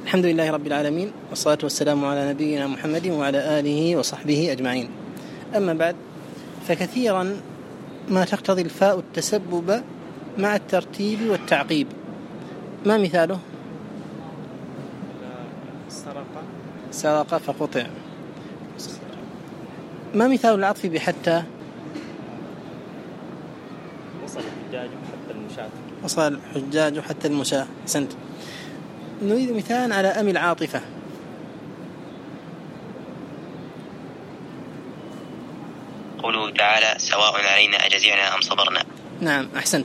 الحمد لله رب العالمين، والصلاة والسلام على نبينا محمد وعلى آله وصحبه أجمعين. أما بعد، فكثيرا ما تقتضي الفاء التسبب مع الترتيب والتعقيب. ما مثاله؟ سرق فقطع. ما مثال العطف بحتى؟ وصل الحجاج حتى المشاة. وصل الحجاج حتى المشاة. أحسنت. نريد مثال على أم العاطفة. قوله تعالى: سواء علينا أجزعنا أم صبرنا. نعم، أحسنت.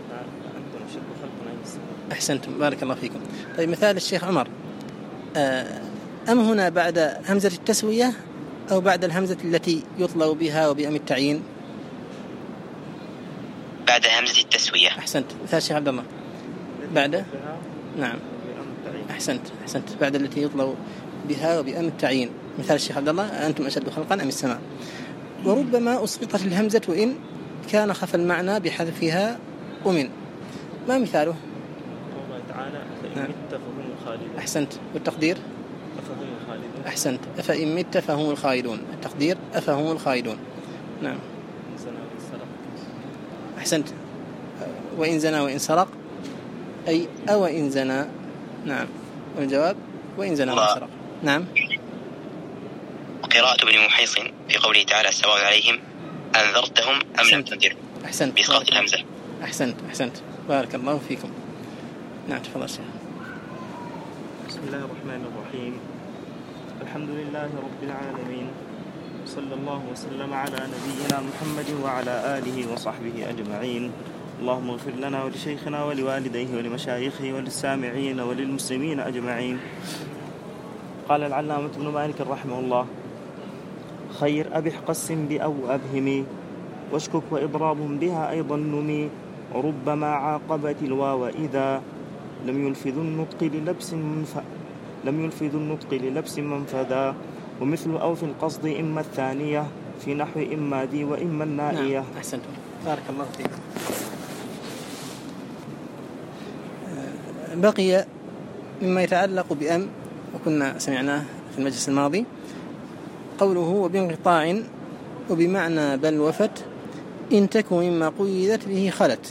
أحسنت، بارك الله فيكم. طيب، مثال الشيخ عمر. أم هنا بعد همزة التسوية أو بعد الهمزة التي يطلب بها وبأم التعيين؟ بعد همزة التسوية. أحسنت. مثال الشيخ عبد الله. بعد. نعم، أحسنت. بعد التي يطلب بها وبأم التعيين. مثال الشيخ عبد الله: أنتم أشد خلقا أم السماء. وربما أسقطت الهمزة إن كان خف المعنى بحذفها ومن. ما مثاله؟ قوله تعالى: أفإن مت فهم الخالدون. أحسنت. والتقدير؟ أفهم الخالدون. أحسنت. أفإن مت فهم الخالدون. التقدير: أفهم الخالدون. نعم. أحسنت. وإن زنا وإن سرق، أي أو إن زنا. نعم، والجواب: وإن زنا وإن سرق. نعم. وقراءة ابن محيص في قوله تعالى: سواء عليهم أنذرتهم أم لم تنذرهم. أحسنت. بإسقاط الهمزة. أحسنت. بارك الله فيكم. نعم، تفضل شيخ. بسم الله الرحمن الرحيم. الحمد لله رب العالمين، صلى الله وسلم على نبينا محمد وعلى آله وصحبه أجمعين. اللهم اغفر لنا ولشيخنا ولوالديه ولمشايخه وللسامعين وللمسلمين أجمعين. قال العلامة ابن مالك رحمه الله: خير أبح قسم بأو أبهمي، واشكك وإضراب بها أيضا نمي، وربما عاقبت الواو إذا لم يلفظ النطق للبس منفذا، ومثل أو في القصد إما الثانية في نحو إما دي وإما النائية. نعم، أحسنتم، بارك الله فيكم. بقي مما يتعلق بأم، وكنا سمعناه في المجلس الماضي، قوله: وبانقطاع وبمعنى بل وفت إن تكن مما قيدت به خلت.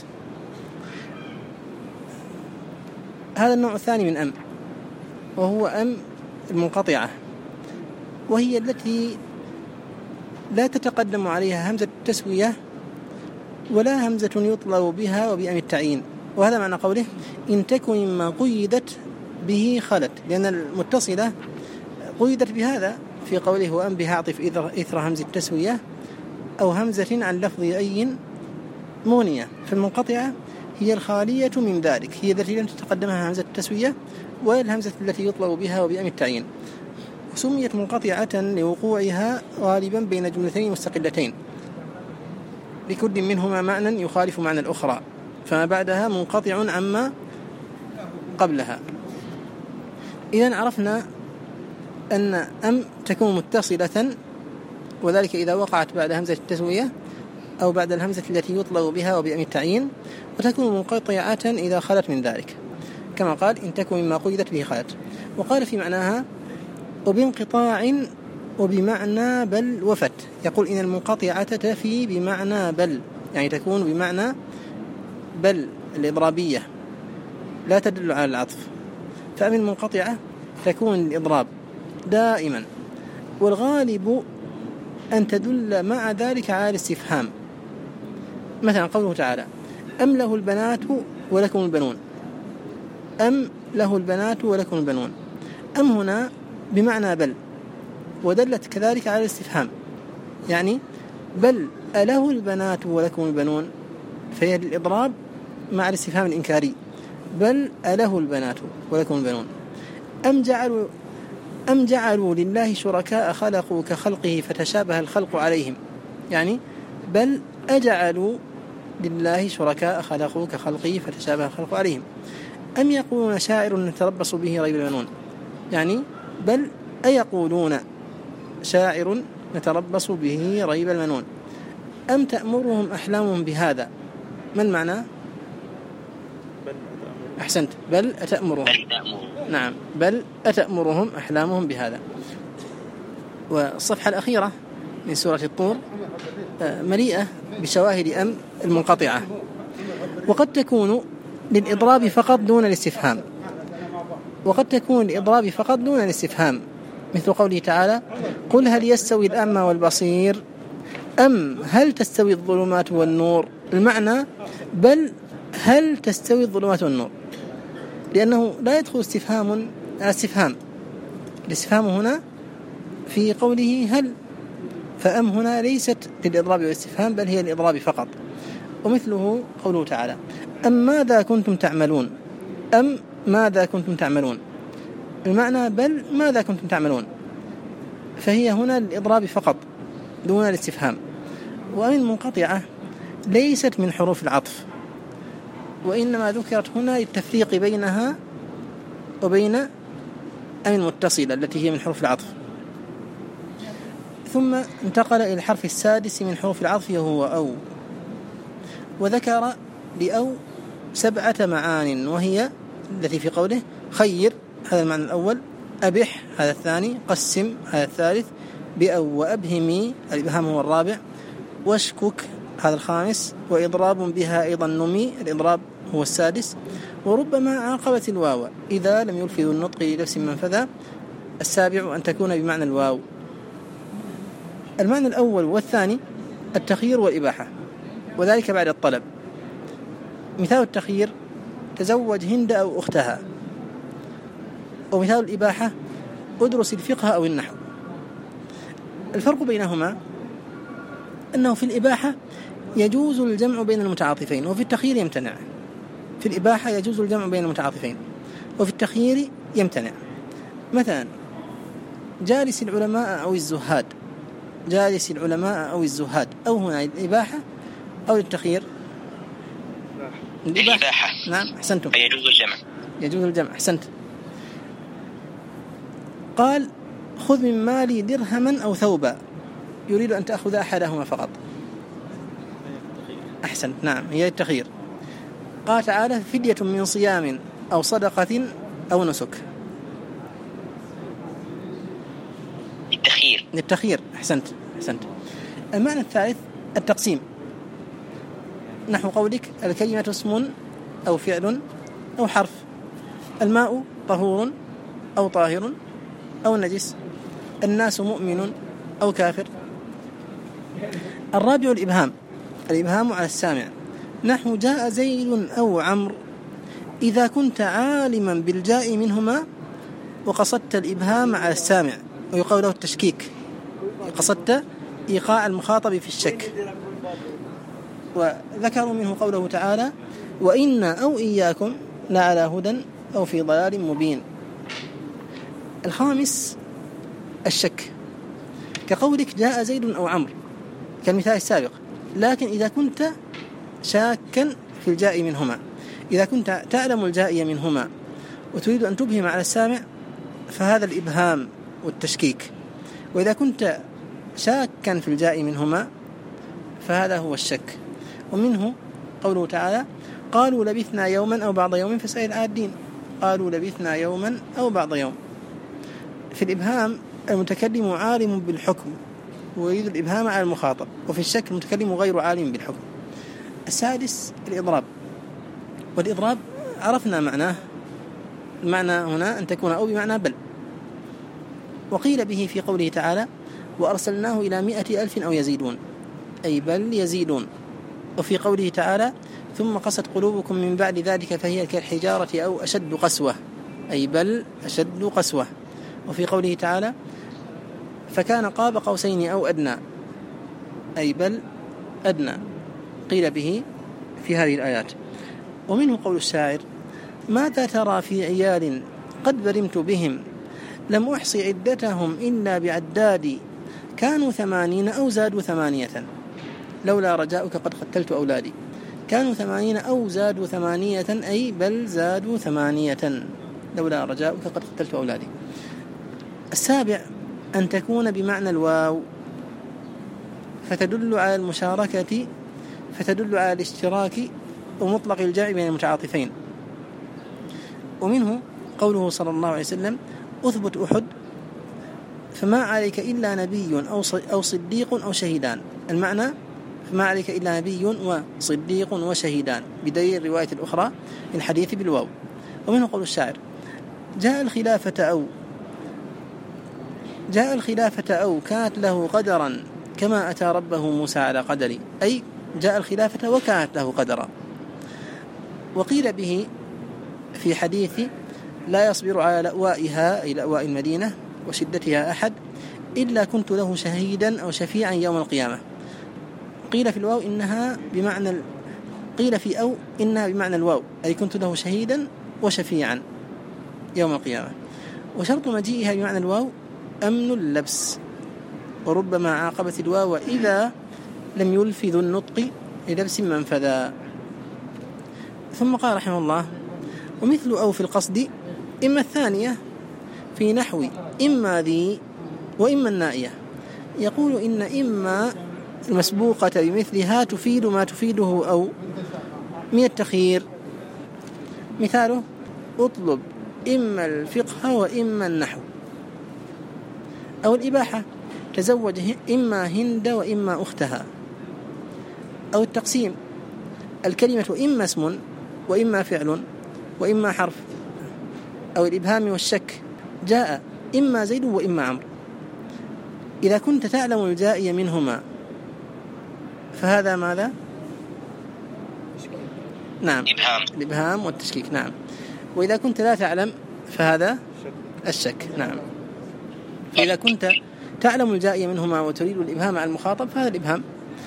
هذا النوع الثاني من أم، وهو أم المنقطعة، وهي التي لا تتقدم عليها همزة التسوية ولا همزة يطلب بها وبأم التعيين. وهذا معنى قوله: إن تكن مما قيدت به خلت، لأن المتصلة قيدت بهذا في قوله: وأم بها أعطف إثر همز التسوية أو همزة عن لفظ أي مغنية. فالمنقطعة هي الخالية من ذلك، هي التي لم تتقدمها همزة التسوية ولا الهمزة التي يطلب بها وبأم التعيين. وسميت منقطعة لوقوعها غالبا بين جملتين مستقلتين لكل منهما معنى يخالف معنى الأخرى، فما بعدها منقطع عما قبلها. إذن عرفنا أن أم تكون متصلة، وذلك إذا وقعت بعد همزة التسوية أو بعد الهمزة التي يطلب بها وبأم التعيين، وتكون منقطعة إذا خلت من ذلك، كما قال: إن تكن مما قيدت به خلت. وقال في معناها: وبانقطاع وبمعنى بل وفت. يقول إن المنقطعة تفي بمعنى بل، يعني تكون بمعنى بل الإضرابية، لا تدل على العطف. فأم المنقطعة تكون الإضراب دائما، والغالب أن تدل مع ذلك على الاستفهام. مثلا قوله تعالى: أم له البنات ولكم البنون. أم له البنات ولكم البنون. أم هنا بمعنى بل، ودلت كذلك على الاستفهام، يعني بل أله البنات ولكم البنون، فهي الإضراب مع الاستفهام الإنكاري: بل أله البنات ولكم البنون. أم جعلوا لله شركاء خلقوا كخلقه فتشابه الخلق عليهم، يعني بل أجعلوا لله شركاء خلقوا كخلقه فتشابه الخلق عليهم. أم يقولون شاعر نتربص به ريب المنون، يعني بل أيقولون شاعر نتربص به ريب المنون. أم تأمرهم أحلامهم بهذا. ما المعنى؟ بل أحسنت، بل أتأمرهم. نعم، بل أتأمرهم أحلامهم بهذا. والصفحة الأخيرة من سورة الطور مليئة بشواهد أم المنقطعة، وقد تكون للإضراب فقط دون الاستفهام، وقد تكون للإضراب فقط دون الاستفهام، مثل قوله تعالى: قل هل يستوي الأعمى والبصير أم هل تستوي الظلمات والنور. المعنى بل هل تستوي الظلمات والنور، لأنه لا يدخل استفهام على استفهام. الاستفهام هنا في قوله هل، فأم هنا ليست للإضراب والاستفهام بل هي للإضراب فقط. ومثله قوله تعالى: أم ماذا كنتم تعملون. أم ماذا كنتم تعملون، المعنى بل ماذا كنتم تعملون، فهي هنا للإضراب فقط دون الاستفهام. وأم منقطعة ليست من حروف العطف، وإنما ذكرت هنا للتفريق بينها وبين أم المتصلة التي هي من حروف العطف. ثم انتقل إلى الحرف السادس من حروف العطف وهو أو، وذكر لأو 7 معان، وهي التي في قوله: خير، هذا المعنى الأول، أبح هذا الثاني، قسم هذا الثالث، بأو وأبهمي الإبهام هو الرابع، واشكك هذا الخامس، وإضراب بها أيضا نمي الإضراب هو السادس، وربما عاقبت الواو إذا لم يلفظ النطق لنفس منفذا السابع أن تكون بمعنى الواو. المعنى الأول والثاني التخيير والإباحة، وذلك بعد الطلب. مثال التخيير: تزوج هند أو أختها. ومثال الإباحة: أدرس الفقه أو النحو. الفرق بينهما أنه في الإباحة يجوز الجمع بين المتعاطفين، وفي التخيير يمتنع. في الإباحة يجوز الجمع بين المتعاطفين، وفي التخيير يمتنع. مثلا جالس العلماء أو الزهاد، جالس العلماء أو الزهاد، أو هنا الإباحة أو التخيير؟ الإباحة. نعم، أحسنتم، يجوز الجمع. يجوز الجمع، أحسنت. قال: خذ من مالي درهما أو ثوبا، يريد أن تأخذ أحدهما فقط. أحسنت، نعم، هي التخيير. قال تعالى: فدية من صيام أو صدقة أو نسك. التخيير، أحسنت. المعنى الثالث التقسيم، نحو قولك: الكلمة اسم أو فعل أو حرف، الماء طهور أو طاهر أو نجس، الناس مؤمن أو كافر. الرابع الإبهام على السامع، نحو جاء زيد أو عمرو، إذا كنت عالما بالجاء منهما وقصدت الإبهام على السامع، ويقال له التشكيك، قصدت إيقاع المخاطب في الشك. وذكروا منه قوله تعالى: وإنا أو إياكم لعلى هدى أو في ضلال مبين. الخامس الشك، كقولك: جاء زيد أو عمرو، كالمثال السابق، لكن إذا كنت شاكا في الجاء منهما، إذا كنت تعلم الجاء منهما وتريد أن تبهم على السامع فهذا الإبهام والتشكيك، وإذا كنت شاكا في الجاء منهما فهذا هو الشك. ومنه قوله تعالى: قالوا لبثنا يوما أو بعض يوم فاسأل العادين، قالوا لبثنا يوما أو بعض يوم. في الإبهام المتكلم عالم بالحكم ويريد الإبهام على المخاطب، وفي الشك المتكلم غير عالم بالحكم. السادس الإضراب، والإضراب عرفنا معناه، المعنى هنا أن تكون أو بمعنى بل. وقيل به في قوله تعالى: وأرسلناه إلى 100,000 أو يزيدون، أي بل يزيدون. وفي قوله تعالى: ثم قست قلوبكم من بعد ذلك فهي كالحجارة أو أشد قسوة، أي بل أشد قسوة. وفي قوله تعالى: فكان قاب قوسين أو أدنى، أي بل أدنى. قيل به في هذه الآيات. ومنه قول الشاعر: ماذا ترى في عيال قد برمت بهم، لم أحصي عدتهم إلا بعدادي، كانوا 80 أو زادوا 8، لولا رجاؤك قد قتلت أولادي. كانوا 80 أو زادوا 8، أي بل زادوا 8، لولا رجاؤك قد قتلت أولادي. السابع أن تكون بمعنى الواو، فتدل على المشاركة، فتدل على الاشتراك ومطلق الجمع بين المتعاطفين. ومنه قوله صلى الله عليه وسلم: أثبت أحد فما عليك إلا نبي أو صديق أو شهيدان. المعنى: فما عليك إلا نبي وصديق وشهيدان، بدليل الرواية الأخرى الحديث بالواو. ومنه قول الشاعر: جاء الخلافة أو كانت له قدرا كما أتى ربه موسى على قدري، أي جاء الخلافة وكانت له قدرا. وقيل به في حديث: لا يصبر على لأوائها، أي لأواء المدينة وشدتها، أحد إلا كنت له شهيدا أو شفيعا يوم القيامة. قيل في الواو إنها بمعنى قيل في أو إنها بمعنى الواو، أي كنت له شهيدا وشفيعا يوم القيامة. وشرط مجيئها بمعنى الواو أمن اللبس، وربما عاقبت الواو إذا لم يلف ذو النطق للبس منفذا. ثم قال رحمه الله: ومثل أو في القصد إما الثانية في نحو إما ذي وإما النائية. يقول إن إما المسبوقة بمثلها تفيد ما تفيده أو من التخيير. مثاله: أطلب إما الفقه وإما النحو. أو الإباحة: تزوج إما هند وإما أختها. أو التقسيم: الكلمة إما اسم وإما فعل وإما حرف. أو الإبهام والشك: جاء إما زيد وإما عمرو. إذا كنت تعلم الجائي منهما فهذا ماذا؟ نعم، الإبهام والتشكيك. نعم. وإذا كنت لا تعلم فهذا الشك. نعم. فإذا كنت تعلم الجائي منهما وتريد الإبهام على المخاطب فهذا الإبهام.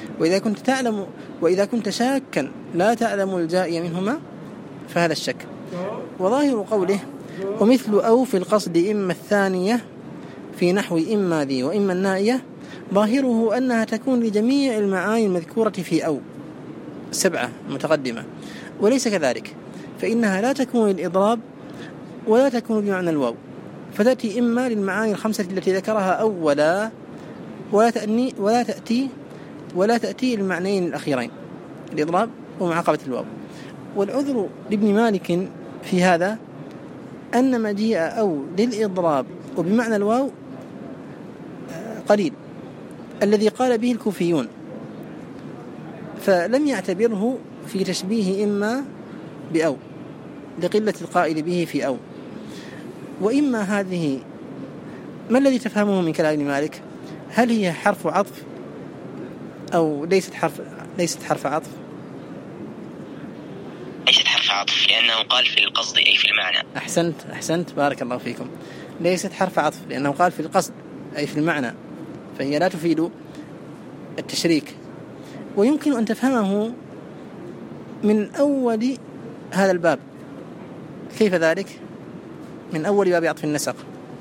وإذا كنت شاكا لا تعلم الجائي منهما فهذا الشك. وظاهر قوله: ومثل أو في القصد إما الثانية في نحو إما ذي وإما النائية، ظاهره أنها تكون لجميع المعاني المذكورة في أو 7 متقدمة، وليس كذلك، فإنها لا تكون للإضراب ولا تكون بمعنى الواو، فتأتي إما للمعاني 5 التي ذكرها أولا ولا تأتي المعنيين الأخيرين، الإضراب ومعاقبة الواو. والعذر لابن مالك في هذا أن مجيء أو للإضراب وبمعنى الواو قليل، الذي قال به الكوفيون، فلم يعتبره في تشبيه إما بأو لقلة القائل به في أو. وإما هذه ما الذي تفهمه من كلام مالك؟ هل هي حرف عطف أو ليست حرف عطف؟ ليست حرف عطف، لأنه قال في القصد أي في المعنى. أحسنت بارك الله فيكم. ليست حرف عطف لأنه قال في القصد أي في المعنى، فهي لا تفيد التشريك. ويمكن أن تفهمه من أول هذا الباب. كيف ذلك؟ من أول باب عطف النسق.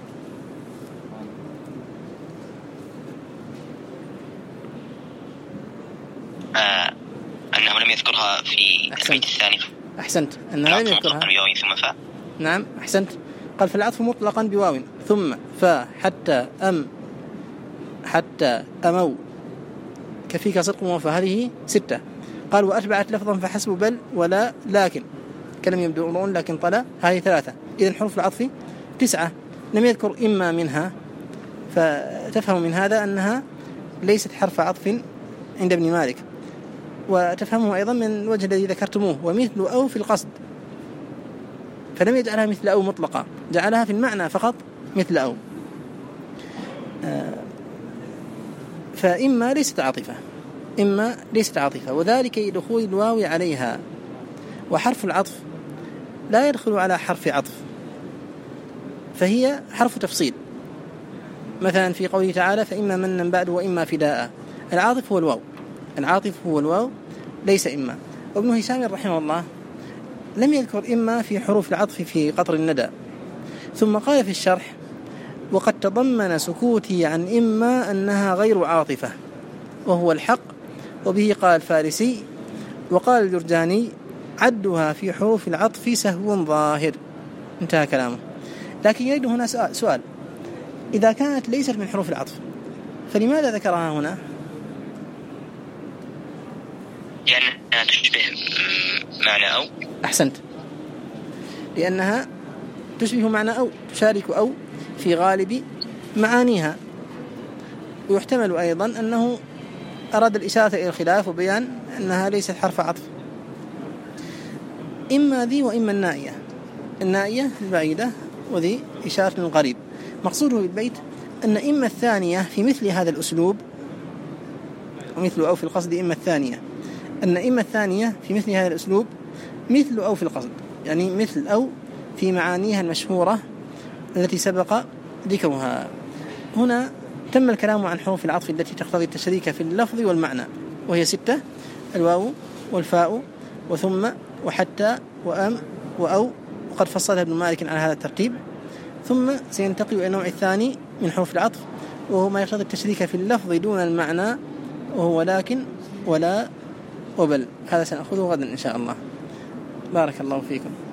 أنه لم يذكرها في البيت الثاني. أحسنت، أنه لم يذكرها ثم فاء. نعم أحسنت. قال في العطف مطلقا بواو ثم فاء حتى أمو كفيك صدق وفهله 6. قال وأتبعت لفظا فحسب بل ولا لكن كلم يبدؤون لكن طلا، هذه 3. إذن حروف العطف 9 لم يذكر إما منها، فتفهم من هذا أنها ليست حرف عطف عند ابن مالك. وتفهمه أيضا من الوجه الذي ذكرتموه، ومثل أو في القصد، فلم يجعلها مثل أو مطلقة، جعلها في المعنى فقط مثل أو. فإما ليست عاطفة، وذلك لدخول الواو عليها. وحرف العطف لا يدخل على حرف عطف، فهي حرف تفصيل. مثلا في قوله تعالى فإما منا بعد وإما فداء، العاطف هو الواو ليس إما. وابن هشام رحمه الله لم يذكر إما في حروف العطف في قطر الندى، ثم قال في الشرح وقد تضمن سكوتي عن إما أنها غير عاطفة وهو الحق، وبه قال الفارسي وقال الجرجاني عدها في حروف العطف سهو ظاهر. انتهى كلامه. لكن يريد هنا سؤال: إذا كانت ليست من حروف العطف فلماذا ذكرها هنا؟ لأنها تشبه معنى أو. أحسنت، لأنها تشبه معنى أو، تشارك أو في غالب معانيها. ويحتمل أيضا أنه أراد الإشارة إلى الخلاف وبيان أنها ليست حرف عطف. إما ذي وإما النائية. النائية البعيدة وذي إشارة للقريب. مقصوده بالبيت أن إما الثانية في مثل هذا الأسلوب، ومثل أو في القصد إما الثانية، أن إما الثانية في مثل هذا الأسلوب مثل أو في القصد، يعني مثل أو في معانيها المشهورة التي سبق ذكرها. هنا تم الكلام عن حروف العطف التي تقتضي التشريك في اللفظ والمعنى، وهي 6: الواو والفاء وثم وحتى وأم وأو، وقد فصلها ابن مالك على هذا الترتيب. ثم سينتقل إلى النوع الثاني من حروف العطف، وهو ما يقتضي التشريك في اللفظ دون المعنى، وهو لكن ولا وبل. هذا سنأخذه غدا إن شاء الله. بارك الله فيكم.